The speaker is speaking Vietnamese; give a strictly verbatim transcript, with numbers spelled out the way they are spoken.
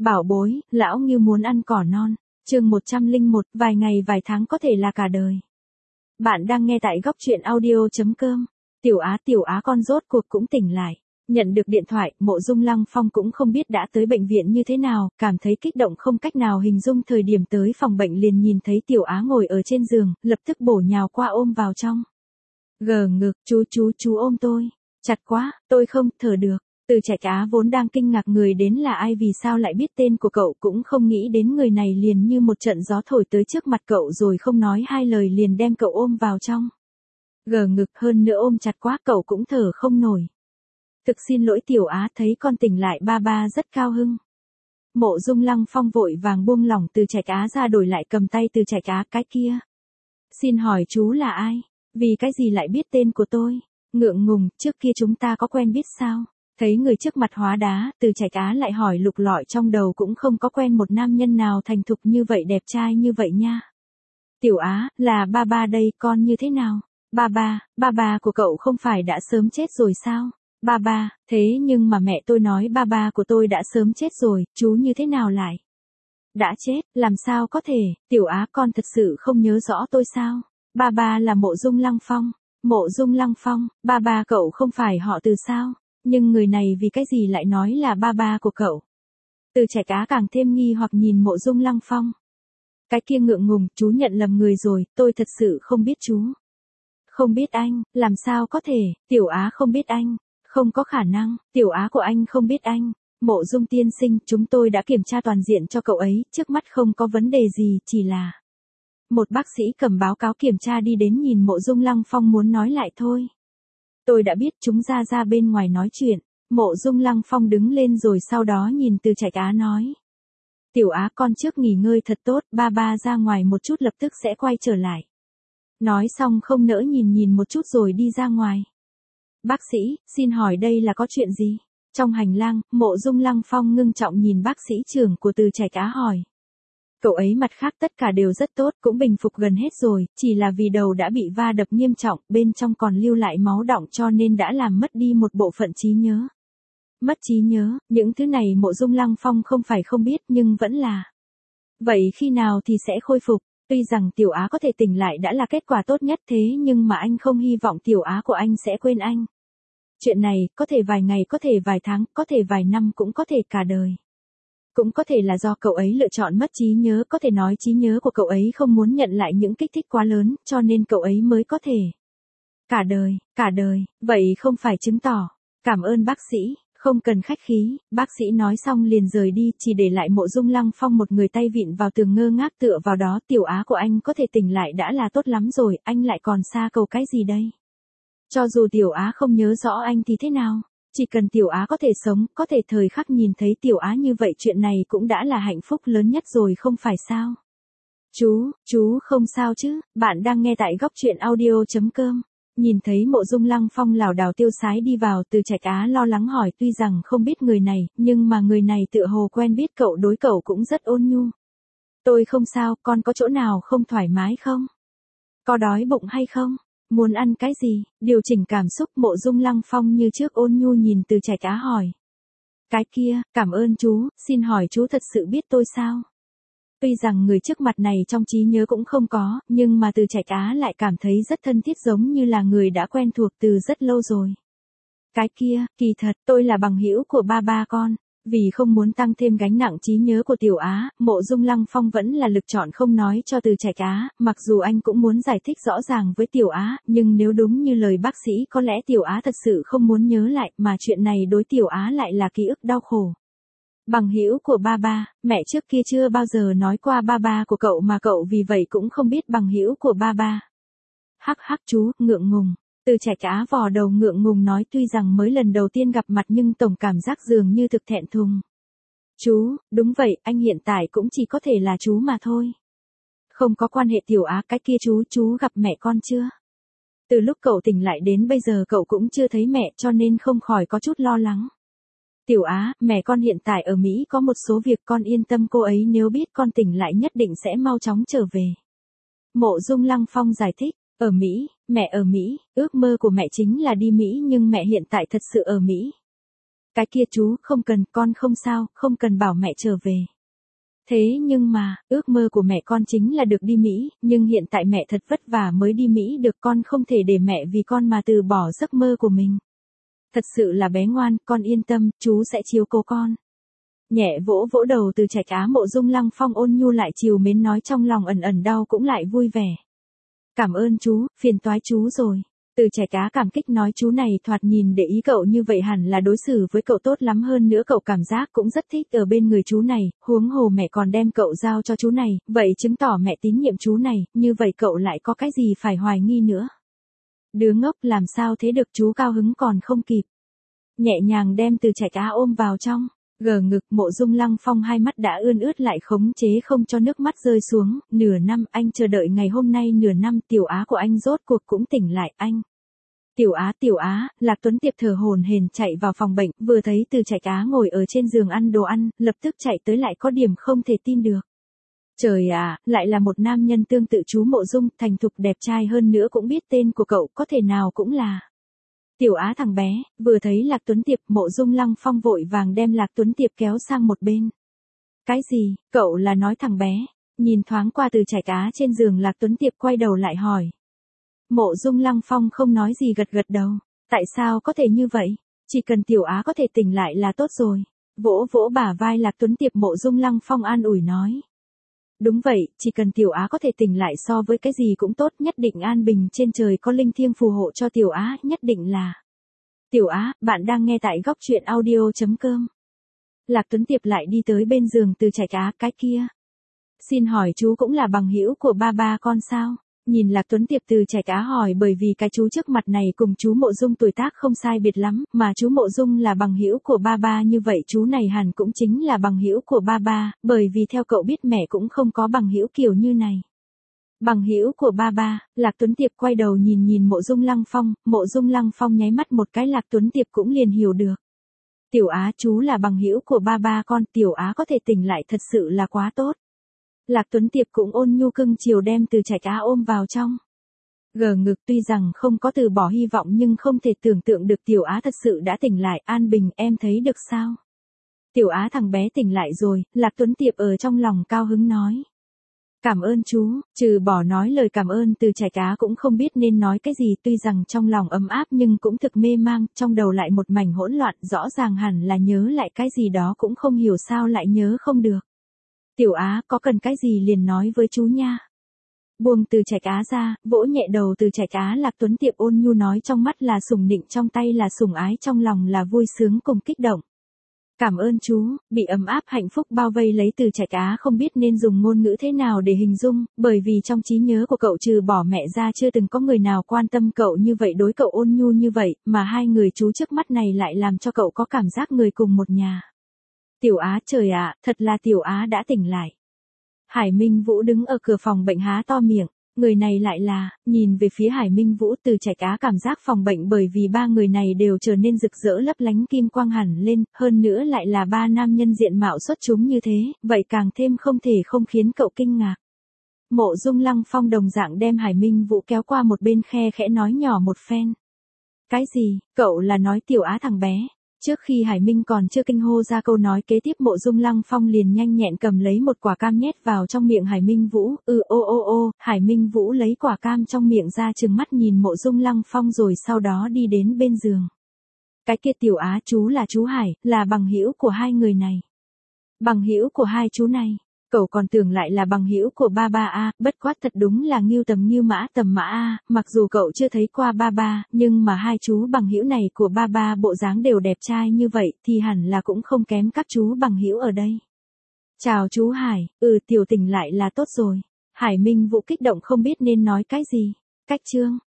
Bảo bối, lão Ngưu muốn ăn cỏ non. Chương một trăm lẻ một, vài ngày vài tháng có thể là cả đời. Bạn đang nghe tại góc truyện audio chấm com. Tiểu Á, Tiểu Á con rốt cuộc cũng tỉnh lại. Nhận được điện thoại, Mộ Dung Lăng Phong cũng không biết đã tới bệnh viện như thế nào, cảm thấy kích động không cách nào hình dung. Thời điểm tới phòng bệnh liền nhìn thấy Tiểu Á ngồi ở trên giường, lập tức bổ nhào qua ôm vào trong. Gờ ngực, chú chú chú ôm tôi. Chặt quá, tôi không thở được. Từ Trạch Á vốn đang kinh ngạc người đến là ai, vì sao lại biết tên của cậu, cũng không nghĩ đến người này liền như một trận gió thổi tới trước mặt cậu rồi không nói hai lời liền đem cậu ôm vào trong. Gờ ngực, hơn nữa ôm chặt quá cậu cũng thở không nổi. Thực xin lỗi Tiểu Á, thấy con tỉnh lại ba ba rất cao hưng. Mộ Dung Lăng Phong vội vàng buông lỏng Từ Trạch Á ra, đổi lại cầm tay Từ Trạch Á. Cái kia, xin hỏi chú là ai? Vì cái gì lại biết tên của tôi? Ngượng ngùng, trước kia chúng ta có quen biết sao? Thấy người trước mặt hóa đá, Từ Trạch Á lại hỏi lục lọi trong đầu, cũng không có quen một nam nhân nào thành thục như vậy, đẹp trai như vậy nha. Tiểu Á, là ba ba đây, con như thế nào? Ba ba, ba ba của cậu không phải đã sớm chết rồi sao? Ba ba, thế nhưng mà mẹ tôi nói ba ba của tôi đã sớm chết rồi, chú như thế nào lại? Đã chết, làm sao có thể? Tiểu Á, con thật sự không nhớ rõ tôi sao? Ba ba là Mộ Dung Lăng Phong. Mộ Dung Lăng Phong, ba ba cậu không phải họ Từ sao? Nhưng người này vì cái gì lại nói là ba ba của cậu? Từ Trạch Á càng thêm nghi hoặc nhìn Mộ Dung Lăng Phong. Cái kia ngượng ngùng, chú nhận lầm người rồi, tôi thật sự không biết chú. Không biết anh, làm sao có thể? Tiểu Á không biết anh. Không có khả năng, Tiểu Á của anh không biết anh. Mộ Dung tiên sinh, chúng tôi đã kiểm tra toàn diện cho cậu ấy, trước mắt không có vấn đề gì, chỉ là... Một bác sĩ cầm báo cáo kiểm tra đi đến nhìn Mộ Dung Lăng Phong muốn nói lại thôi. Tôi đã biết, chúng ra ra bên ngoài nói chuyện. Mộ Dung Lăng Phong đứng lên rồi sau đó nhìn Từ Trạch Á nói. Tiểu Á, con trước nghỉ ngơi thật tốt, ba ba ra ngoài một chút lập tức sẽ quay trở lại. Nói xong không nỡ nhìn nhìn một chút rồi đi ra ngoài. Bác sĩ, xin hỏi đây là có chuyện gì? Trong hành lang, Mộ Dung Lăng Phong ngưng trọng nhìn bác sĩ trưởng của Từ Trạch Á hỏi. Cậu ấy mặt khác tất cả đều rất tốt, cũng bình phục gần hết rồi, chỉ là vì đầu đã bị va đập nghiêm trọng, bên trong còn lưu lại máu đọng cho nên đã làm mất đi một bộ phận trí nhớ. Mất trí nhớ, những thứ này Mộ Dung Lăng Phong không phải không biết nhưng vẫn là. Vậy khi nào thì sẽ khôi phục? Tuy rằng Tiểu Á có thể tỉnh lại đã là kết quả tốt nhất, thế nhưng mà anh không hy vọng Tiểu Á của anh sẽ quên anh. Chuyện này, có thể vài ngày, có thể vài tháng, có thể vài năm, cũng có thể cả đời. Cũng có thể là do cậu ấy lựa chọn mất trí nhớ, có thể nói trí nhớ của cậu ấy không muốn nhận lại những kích thích quá lớn, cho nên cậu ấy mới có thể. Cả đời, cả đời, vậy không phải chứng tỏ. Cảm ơn bác sĩ, không cần khách khí, bác sĩ nói xong liền rời đi, chỉ để lại Mộ Dung Lăng Phong một người tay vịn vào tường ngơ ngác tựa vào đó. Tiểu Á của anh có thể tỉnh lại đã là tốt lắm rồi, anh lại còn xa cầu cái gì đây? Cho dù Tiểu Á không nhớ rõ anh thì thế nào? Chỉ cần Tiểu Á có thể sống, có thể thời khắc nhìn thấy Tiểu Á như vậy, chuyện này cũng đã là hạnh phúc lớn nhất rồi không phải sao? Chú, chú không sao chứ? Bạn đang nghe tại góc truyện audio chấm com. Nhìn thấy Mộ Dung Lăng Phong lảo đảo tiêu sái đi vào, Từ Trạch Á lo lắng hỏi, tuy rằng không biết người này, nhưng mà người này tựa hồ quen biết cậu, đối cậu cũng rất ôn nhu. Tôi không sao, con có chỗ nào không thoải mái không? Có đói bụng hay không? Muốn ăn cái gì? Điều chỉnh cảm xúc, Mộ Dung Lăng Phong như trước ôn nhu nhìn Từ Trạch Á hỏi. Cái kia, cảm ơn chú, xin hỏi chú thật sự biết tôi sao? Tuy rằng người trước mặt này trong trí nhớ cũng không có, nhưng mà Từ Trạch Á lại cảm thấy rất thân thiết, giống như là người đã quen thuộc từ rất lâu rồi. Cái kia, kỳ thật, tôi là bằng hữu của ba ba con. Vì không muốn tăng thêm gánh nặng trí nhớ của Tiểu Á, Mộ Dung Lăng Phong vẫn là lựa chọn không nói cho Từ Trạch Á, mặc dù anh cũng muốn giải thích rõ ràng với Tiểu Á, nhưng nếu đúng như lời bác sĩ, có lẽ Tiểu Á thật sự không muốn nhớ lại, mà chuyện này đối Tiểu Á lại là ký ức đau khổ. Bằng hữu của ba ba, mẹ trước kia chưa bao giờ nói qua ba ba của cậu mà cậu vì vậy cũng không biết bằng hữu của ba ba. Hắc hắc chú, ngượng ngùng. Từ Trạch Á vò đầu ngượng ngùng nói, tuy rằng mới lần đầu tiên gặp mặt nhưng tổng cảm giác dường như thực thẹn thùng. Chú, đúng vậy, anh hiện tại cũng chỉ có thể là chú mà thôi. Không có quan hệ Tiểu Á, cái kia chú, chú gặp mẹ con chưa? Từ lúc cậu tỉnh lại đến bây giờ cậu cũng chưa thấy mẹ, cho nên không khỏi có chút lo lắng. Tiểu Á, mẹ con hiện tại ở Mỹ có một số việc, con yên tâm, cô ấy nếu biết con tỉnh lại nhất định sẽ mau chóng trở về. Mộ Dung Lăng Phong giải thích. Ở Mỹ, mẹ ở Mỹ, ước mơ của mẹ chính là đi Mỹ, nhưng mẹ hiện tại thật sự ở Mỹ. Cái kia chú, không cần, con không sao, không cần bảo mẹ trở về. Thế nhưng mà, ước mơ của mẹ con chính là được đi Mỹ, nhưng hiện tại mẹ thật vất vả mới đi Mỹ được, con không thể để mẹ vì con mà từ bỏ giấc mơ của mình. Thật sự là bé ngoan, con yên tâm, chú sẽ chiếu cố con. Nhẹ vỗ vỗ đầu Từ Trạch Á, Mộ Dung Lăng Phong ôn nhu lại chiều mến nói, trong lòng ẩn ẩn đau cũng lại vui vẻ. Cảm ơn chú, phiền toái chú rồi. Từ Trạch Á cảm kích nói, chú này thoạt nhìn để ý cậu như vậy hẳn là đối xử với cậu tốt lắm, hơn nữa cậu cảm giác cũng rất thích ở bên người chú này, huống hồ mẹ còn đem cậu giao cho chú này, vậy chứng tỏ mẹ tín nhiệm chú này, như vậy cậu lại có cái gì phải hoài nghi nữa. Đứa ngốc, làm sao thế được, chú cao hứng còn không kịp. Nhẹ nhàng đem Từ Trạch Á ôm vào trong, gờ ngực. Mộ Dung Lăng Phong hai mắt đã ươn ướt lại khống chế không cho nước mắt rơi xuống. Nửa năm anh chờ đợi ngày hôm nay, nửa năm Tiểu Á của anh rốt cuộc cũng tỉnh lại. Anh Tiểu Á, Tiểu Á, Lạc Tuấn Tiệp thở hổn hển chạy vào phòng bệnh, vừa thấy Từ Trạch Á ngồi ở trên giường ăn đồ ăn, lập tức chạy tới, lại có điểm không thể tin được. Trời ạ, lại là một nam nhân tương tự chú Mộ Dung, thành thục đẹp trai, hơn nữa cũng biết tên của cậu, có thể nào cũng là Tiểu Á thằng bé. Vừa thấy Lạc Tuấn Tiệp, Mộ Dung Lăng Phong vội vàng đem Lạc Tuấn Tiệp kéo sang một bên. Cái gì, cậu là nói thằng bé? Nhìn thoáng qua Từ Trạch Á trên giường, Lạc Tuấn Tiệp quay đầu lại hỏi. Mộ Dung Lăng Phong không nói gì, gật gật đầu. Tại sao có thể như vậy? Chỉ cần Tiểu Á có thể tỉnh lại là tốt rồi. Vỗ vỗ bả vai Lạc Tuấn Tiệp, Mộ Dung Lăng Phong an ủi nói. Đúng vậy, chỉ cần Tiểu Á có thể tỉnh lại, so với cái gì cũng tốt, nhất định an bình, trên trời có linh thiêng phù hộ cho Tiểu Á, nhất định là. Tiểu Á, bạn đang nghe tại góc truyện audio chấm com. Lạc Tuấn Tiệp lại đi tới bên giường Từ Trạch Á, cái kia. Xin hỏi chú cũng là bằng hữu của ba ba con sao? Nhìn Lạc Tuấn Tiệp, Từ Trạch Á hỏi, bởi vì cái chú trước mặt này cùng chú Mộ Dung tuổi tác không sai biệt lắm, mà chú Mộ Dung là bằng hữu của ba ba, như vậy chú này hẳn cũng chính là bằng hữu của ba ba, bởi vì theo cậu biết mẹ cũng không có bằng hữu kiểu như này. Bằng hữu của ba ba. Lạc Tuấn Tiệp quay đầu nhìn nhìn Mộ Dung Lăng Phong, Mộ Dung Lăng Phong nháy mắt một cái, Lạc Tuấn Tiệp cũng liền hiểu được. Tiểu Á, chú là bằng hữu của ba ba con, Tiểu Á có thể tỉnh lại thật sự là quá tốt. Lạc Tuấn Tiệp cũng ôn nhu cưng chiều đem Từ Trạch Á ôm vào trong. Gờ ngực, tuy rằng không có từ bỏ hy vọng nhưng không thể tưởng tượng được Tiểu Á thật sự đã tỉnh lại. An bình, em thấy được sao? Tiểu Á thằng bé tỉnh lại rồi, Lạc Tuấn Tiệp ở trong lòng cao hứng nói. Cảm ơn chú, trừ bỏ nói lời cảm ơn, Từ Trạch Á cũng không biết nên nói cái gì, tuy rằng trong lòng ấm áp nhưng cũng thực mê mang, trong đầu lại một mảnh hỗn loạn, rõ ràng hẳn là nhớ lại cái gì đó, cũng không hiểu sao lại nhớ không được. Tiểu Á, có cần cái gì liền nói với chú nha. Buông Từ Trạch Á ra, vỗ nhẹ đầu Từ Trạch Á, Lạc Tuấn Tiệp ôn nhu nói, trong mắt là sủng nịnh, trong tay là sủng ái, trong lòng là vui sướng cùng kích động. Cảm ơn chú, bị ấm áp hạnh phúc bao vây lấy, Từ Trạch Á không biết nên dùng ngôn ngữ thế nào để hình dung, bởi vì trong trí nhớ của cậu trừ bỏ mẹ ra chưa từng có người nào quan tâm cậu như vậy, đối cậu ôn nhu như vậy, mà hai người chú trước mắt này lại làm cho cậu có cảm giác người cùng một nhà. Tiểu Á, trời ạ, thật là Tiểu Á đã tỉnh lại. Hải Minh Vũ đứng ở cửa phòng bệnh há to miệng, người này lại là, nhìn về phía Hải Minh Vũ, Từ Trạch Á cảm giác phòng bệnh bởi vì ba người này đều trở nên rực rỡ lấp lánh kim quang hẳn lên, hơn nữa lại là ba nam nhân diện mạo xuất chúng như thế, vậy càng thêm không thể không khiến cậu kinh ngạc. Mộ Dung Lăng Phong đồng dạng đem Hải Minh Vũ kéo qua một bên, khe khẽ nói nhỏ một phen. Cái gì, cậu là nói Tiểu Á thằng bé? Trước khi Hải Minh còn chưa kinh hô ra câu nói kế tiếp, Mộ Dung Lăng Phong liền nhanh nhẹn cầm lấy một quả cam nhét vào trong miệng Hải Minh Vũ. Ừ, ô ô ô, Hải Minh Vũ lấy quả cam trong miệng ra, trừng mắt nhìn Mộ Dung Lăng Phong rồi sau đó đi đến bên giường. Cái kia Tiểu Á, chú là chú Hải, là bằng hữu của hai người này. Bằng hữu của hai chú này. Cậu còn tưởng lại là bằng hữu của ba ba a, bất quá thật đúng là ngưu tầm ngưu mã tầm mã a, mặc dù cậu chưa thấy qua ba ba, nhưng mà hai chú bằng hữu này của ba ba bộ dáng đều đẹp trai như vậy, thì hẳn là cũng không kém các chú bằng hữu ở đây. Chào chú Hải, ừ, tiểu tỉnh lại là tốt rồi. Hải Minh Vũ kích động không biết nên nói cái gì. Cách chương